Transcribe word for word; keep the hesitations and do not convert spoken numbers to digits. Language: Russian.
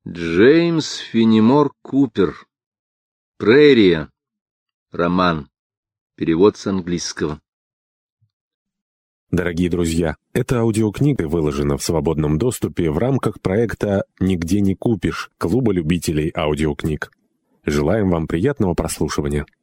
Джеймс Феннимор Купер. Прерия. Роман. Перевод с английского. Дорогие друзья, эта аудиокнига выложена в свободном доступе в рамках проекта «Нигде не купишь» Клуба любителей аудиокниг. Желаем вам приятного прослушивания.